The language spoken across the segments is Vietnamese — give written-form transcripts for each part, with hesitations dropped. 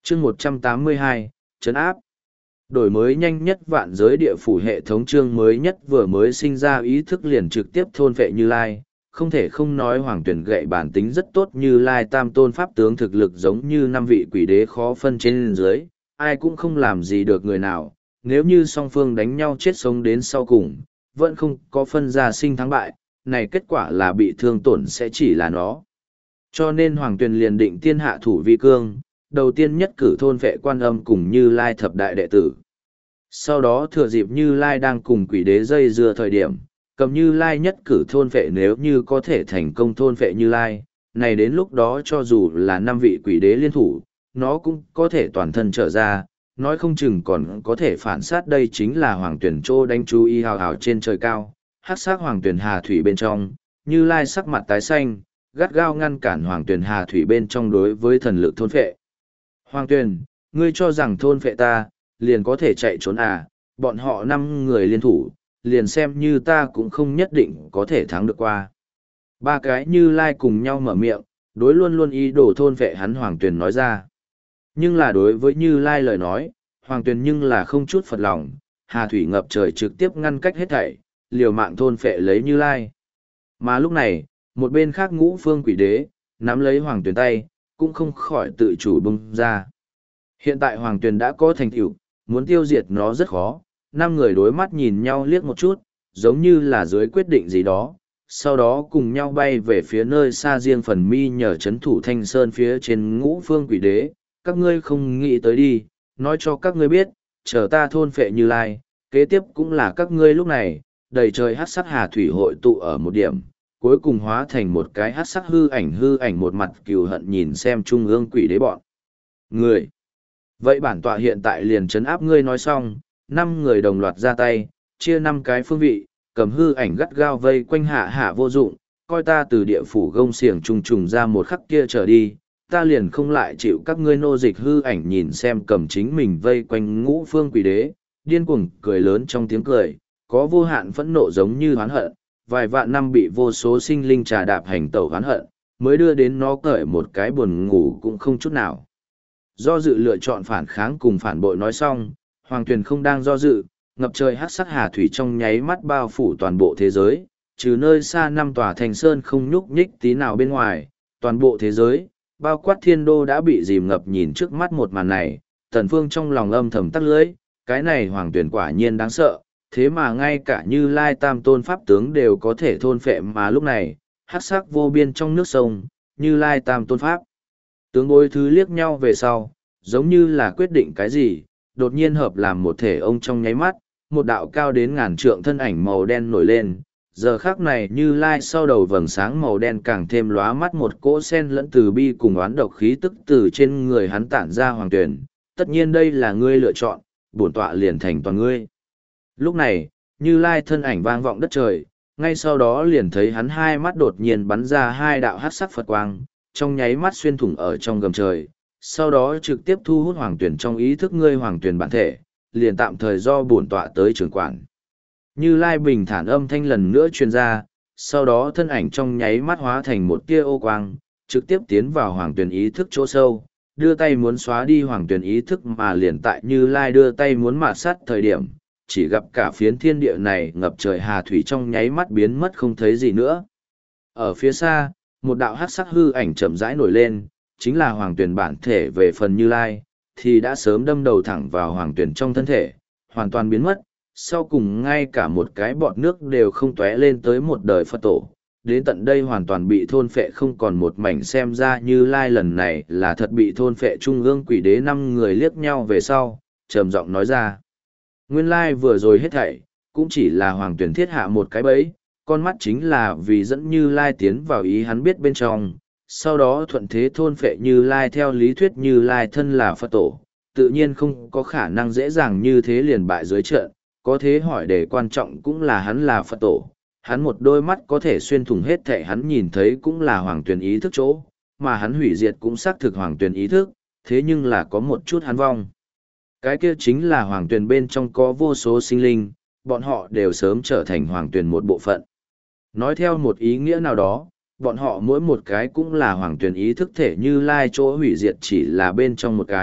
chương 182, trấn áp. Đổi mới nhanh nhất vạn giới địa phủ hệ thống chương mới nhất vừa mới sinh ra ý thức liền trực tiếp thôn vệ Như Lai. Không thể không nói Hoàng Tuyển gậy bản tính rất tốt, Như Lai tam tôn pháp tướng thực lực giống như năm vị quỷ đế khó phân trên dưới, ai cũng không làm gì được người nào. Nếu như song phương đánh nhau chết sống đến sau cùng, vẫn không có phân ra sinh thắng bại, này kết quả là bị thương tổn sẽ chỉ là nó. Cho nên Hoàng Tuyền liền định tiên hạ thủ vi cương, đầu tiên nhất cử thôn vệ Quan Âm cùng Như Lai thập đại đệ tử. Sau đó thừa dịp Như Lai đang cùng quỷ đế dây dưa thời điểm, cầm Như Lai nhất cử thôn vệ, nếu như có thể thành công thôn vệ Như Lai, này đến lúc đó cho dù là năm vị quỷ đế liên thủ, nó cũng có thể toàn thân trở ra, nói không chừng còn có thể phản sát. Đây chính là Hoàng Tuyển Trô đánh chú ý hào hào trên trời cao, hắc sắc Hoàng Tuyển Hà Thủy bên trong, Như Lai sắc mặt tái xanh, gắt gao ngăn cản Hoàng Tuyển Hà Thủy bên trong đối với thần lực thôn phệ. Hoàng Tuyển, ngươi cho rằng thôn phệ ta, liền có thể chạy trốn à, bọn họ 5 người liên thủ, liền xem như ta cũng không nhất định có thể thắng được qua. Ba cái Như Lai cùng nhau mở miệng, đối luôn luôn ý đồ thôn phệ hắn Hoàng Tuyển nói ra. Nhưng là đối với Như Lai lời nói, Hoàng Tuyển nhưng là không chút phật lòng, Hà Thủy ngập trời trực tiếp ngăn cách hết thảy, liều mạng thôn phệ lấy Như Lai. Mà lúc này, một bên khác Ngũ Phương Quỷ Đế, nắm lấy Hoàng Tuyền tay, cũng không khỏi tự chủ bung ra. Hiện tại Hoàng Tuyền đã có thành tựu, muốn tiêu diệt nó rất khó, 5 người đối mắt nhìn nhau liếc một chút, giống như là dưới quyết định gì đó, sau đó cùng nhau bay về phía nơi xa riêng phần mi nhờ chấn thủ Thanh Sơn phía trên Ngũ Phương Quỷ Đế. Các ngươi không nghĩ tới đi, nói cho các ngươi biết, chờ ta thôn phệ Như Lai, kế tiếp cũng là các ngươi lúc này, đầy trời hát sắc hà thủy hội tụ ở một điểm, cuối cùng hóa thành một cái hát sắc hư ảnh một mặt cừu hận nhìn xem trung ương quỷ đế bọn. Người! Vậy bản tọa hiện tại liền trấn áp ngươi nói xong, 5 người đồng loạt ra tay, chia 5 cái phương vị, cầm hư ảnh gắt gao vây quanh hạ vô dụng, coi ta từ địa phủ gông xiềng trùng trùng ra một khắc kia trở đi, ta liền không lại chịu các ngươi nô dịch. Hư ảnh nhìn xem cầm chính mình vây quanh Ngũ Phương Quỷ Đế, điên cuồng cười lớn trong tiếng cười, có vô hạn phẫn nộ giống như oán hận, vài vạn năm bị vô số sinh linh trà đạp hành tẩu oán hận, mới đưa đến nó cởi một cái buồn ngủ cũng không chút nào. Do dự lựa chọn phản kháng cùng phản bội nói xong, Hoàng Tuyền không đang do dự, ngập trời hắc sắc hà thủy trong nháy mắt bao phủ toàn bộ thế giới, trừ nơi xa 5 tòa thành sơn không nhúc nhích tí nào bên ngoài, toàn bộ thế giới, bao quát thiên đô đã bị dìm ngập. Nhìn trước mắt một màn này, Tần Phương trong lòng âm thầm tắc lưỡi, cái này Hoàng Tuyền quả nhiên đáng sợ, thế mà ngay cả Như Lai tam tôn pháp tướng đều có thể thôn phệ. Mà lúc này, hắc sắc vô biên trong nước sông, Như Lai tam tôn pháp tướng bối thứ liếc nhau về sau, giống như là quyết định cái gì, đột nhiên hợp làm một thể. Ông trong nháy mắt, một đạo cao đến ngàn trượng thân ảnh màu đen nổi lên. Giờ khắc này Như Lai sau đầu vầng sáng màu đen càng thêm lóa mắt, một cỗ sen lẫn từ bi cùng oán độc khí tức từ trên người hắn tản ra. Hoàng Tuyển, tất nhiên đây là ngươi lựa chọn, bổn tọa liền thành toàn ngươi. Lúc này, Như Lai thân ảnh vang vọng đất trời, ngay sau đó liền thấy hắn hai mắt đột nhiên bắn ra 2 đạo hắc sắc Phật quang, trong nháy mắt xuyên thủng ở trong gầm trời, sau đó trực tiếp thu hút Hoàng Tuyển trong ý thức. Ngươi Hoàng Tuyển bản thể, liền tạm thời do bổn tọa tới trưởng quản. Như Lai bình thản âm thanh lần nữa truyền ra, sau đó thân ảnh trong nháy mắt hóa thành một tia ô quang, trực tiếp tiến vào Hoàng Tuyển ý thức chỗ sâu, đưa tay muốn xóa đi Hoàng Tuyển ý thức. Mà liền tại Như Lai đưa tay muốn mạt sát thời điểm, chỉ gặp cả phiến thiên địa này ngập trời hà thủy trong nháy mắt biến mất không thấy gì nữa. Ở phía xa, một đạo hắc sắc hư ảnh chậm rãi nổi lên, chính là Hoàng Tuyển bản thể. Về phần Như Lai, thì đã sớm đâm đầu thẳng vào Hoàng Tuyển trong thân thể, hoàn toàn biến mất. Sau cùng ngay cả một cái bọt nước đều không tóe lên tới. Một đời Phật tổ, đến tận đây hoàn toàn bị thôn phệ không còn một mảnh. Xem ra Như Lai lần này là thật bị thôn phệ. Trung ương Quỷ Đế 5 người liếc nhau về sau, trầm giọng nói ra. Nguyên lai vừa rồi hết thảy, cũng chỉ là Hoàng Tuyển thiết hạ một cái bẫy, con mắt chính là vì dẫn Như Lai tiến vào ý hắn biết bên trong, sau đó thuận thế thôn phệ Như Lai. Theo lý thuyết Như Lai thân là Phật tổ, tự nhiên không có khả năng dễ dàng như thế liền bại dưới trận, có thế hỏi đề quan trọng cũng là hắn là Phật tổ, hắn một đôi mắt có thể xuyên thủng hết thảy, hắn nhìn thấy cũng là Hoàng Tuyển ý thức chỗ, mà hắn hủy diệt cũng xác thực Hoàng Tuyển ý thức, thế nhưng là có một chút hắn vong. Cái kia chính là Hoàng Tuyển bên trong có vô số sinh linh, bọn họ đều sớm trở thành Hoàng Tuyển một bộ phận. Nói theo một ý nghĩa nào đó, bọn họ mỗi một cái cũng là Hoàng Tuyển ý thức thể. Như Lai chỗ hủy diệt chỉ là bên trong một cái,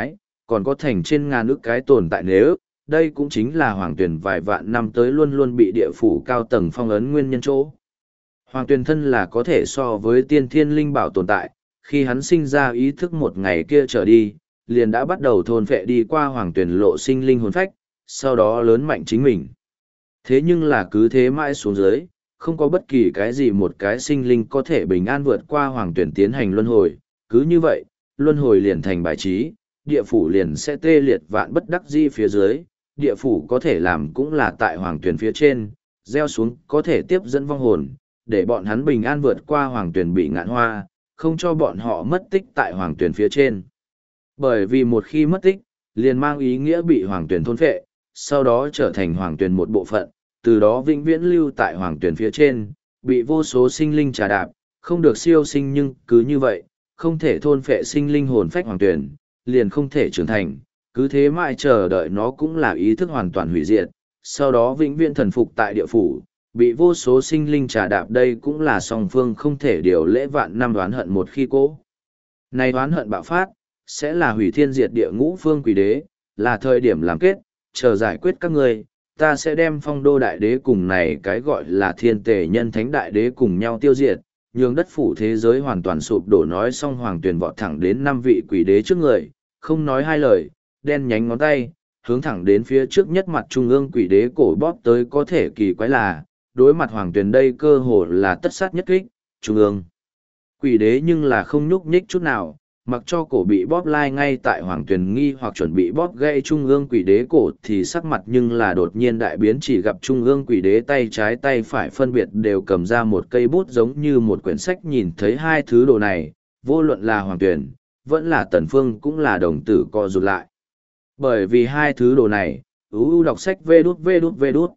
còn có thành trên ngàn ức cái tồn tại nếu, đây cũng chính là hoàng tuyển vài vạn năm tới luôn luôn bị địa phủ cao tầng phong ấn nguyên nhân chỗ. Hoàng tuyển thân là có thể so với tiên thiên linh bảo tồn tại, khi hắn sinh ra ý thức một ngày kia trở đi, liền đã bắt đầu thôn phệ đi qua hoàng tuyển lộ sinh linh hồn phách, sau đó lớn mạnh chính mình. Thế nhưng là cứ thế mãi xuống dưới, không có bất kỳ cái gì một cái sinh linh có thể bình an vượt qua hoàng tuyển tiến hành luân hồi, cứ như vậy, luân hồi liền thành bài trí, địa phủ liền sẽ tê liệt vạn bất đắc di phía dưới, địa phủ có thể làm cũng là tại hoàng tuyển phía trên, gieo xuống có thể tiếp dẫn vong hồn, để bọn hắn bình an vượt qua hoàng tuyển bị ngạn hoa, không cho bọn họ mất tích tại hoàng tuyển phía trên. Bởi vì một khi mất tích, liền mang ý nghĩa bị hoàng tuyển thôn phệ, sau đó trở thành hoàng tuyển một bộ phận, từ đó vĩnh viễn lưu tại hoàng tuyển phía trên, bị vô số sinh linh trà đạp, không được siêu sinh nhưng cứ như vậy, không thể thôn phệ sinh linh hồn phách hoàng tuyển, liền không thể trưởng thành, cứ thế mãi chờ đợi nó cũng là ý thức hoàn toàn hủy diệt, sau đó vĩnh viễn thần phục tại địa phủ, bị vô số sinh linh trà đạp đây cũng là song phương không thể điều lễ vạn năm đoán hận một khi cố. Này đoán hận bạo phát, sẽ là hủy thiên diệt địa ngũ phương quỷ đế, là thời điểm làm kết, chờ giải quyết các ngươi, ta sẽ đem phong đô đại đế cùng này cái gọi là thiên tề nhân thánh đại đế cùng nhau tiêu diệt, nhường đất phủ thế giới hoàn toàn sụp đổ nói xong hoàng tuyền vọt thẳng đến 5 vị quỷ đế trước người, không nói hai lời, đen nhánh ngón tay, hướng thẳng đến phía trước nhất mặt trung ương quỷ đế cổ bóp tới có thể kỳ quái là, đối mặt hoàng tuyền đây cơ hồ là tất sát nhất kích, trung ương. Quỷ đế nhưng là không nhúc nhích chút nào, mặc cho cổ bị bóp lai ngay tại hoàng tuyền nghi hoặc chuẩn bị bóp gãy trung ương quỷ đế cổ thì sắc mặt nhưng là đột nhiên đại biến chỉ gặp trung ương quỷ đế tay trái tay phải phân biệt đều cầm ra một cây bút giống như một quyển sách nhìn thấy hai thứ đồ này, vô luận là hoàng tuyền, vẫn là tần phương cũng là đồng tử co rụt lại. Bởi vì hai thứ đồ này, đọc sách vê đút,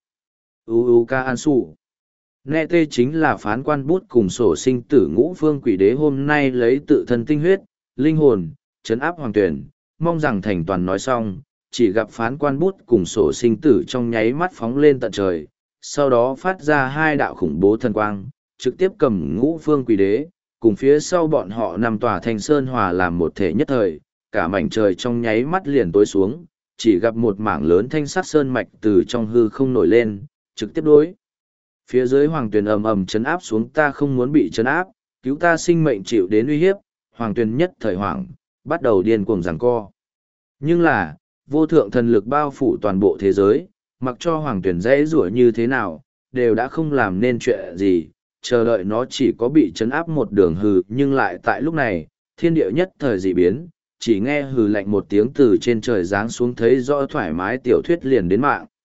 ca an su. Nghe tê chính là phán quan bút cùng sổ sinh tử ngũ phương quỷ đế hôm nay lấy tự thân tinh huyết, linh hồn, trấn áp hoàng tuyển, mong rằng thành toàn nói xong, chỉ gặp phán quan bút cùng sổ sinh tử trong nháy mắt phóng lên tận trời, sau đó phát ra hai đạo khủng bố thần quang, trực tiếp cầm ngũ phương quỷ đế, cùng phía sau bọn họ nằm tòa thành sơn hòa làm một thể nhất thời, cả mảnh trời trong nháy mắt liền tối xuống, chỉ gặp một mảng lớn thanh sắc sơn mạch từ trong hư không nổi lên, trực tiếp đối. Phía dưới hoàng tuyển ầm ầm chấn áp xuống ta không muốn bị chấn áp, cứu ta sinh mệnh chịu đến uy hiếp, hoàng tuyển nhất thời hoàng, bắt đầu điên cuồng giằng co. Nhưng là, vô thượng thần lực bao phủ toàn bộ thế giới, mặc cho hoàng tuyển dễ rủa như thế nào, đều đã không làm nên chuyện gì, chờ đợi nó chỉ có bị chấn áp một đường hừ. Nhưng lại tại lúc này, thiên địa nhất thời dị biến, chỉ nghe hừ lạnh một tiếng từ trên trời giáng xuống thấy rõ thoải mái tiểu thuyết liền đến mạng.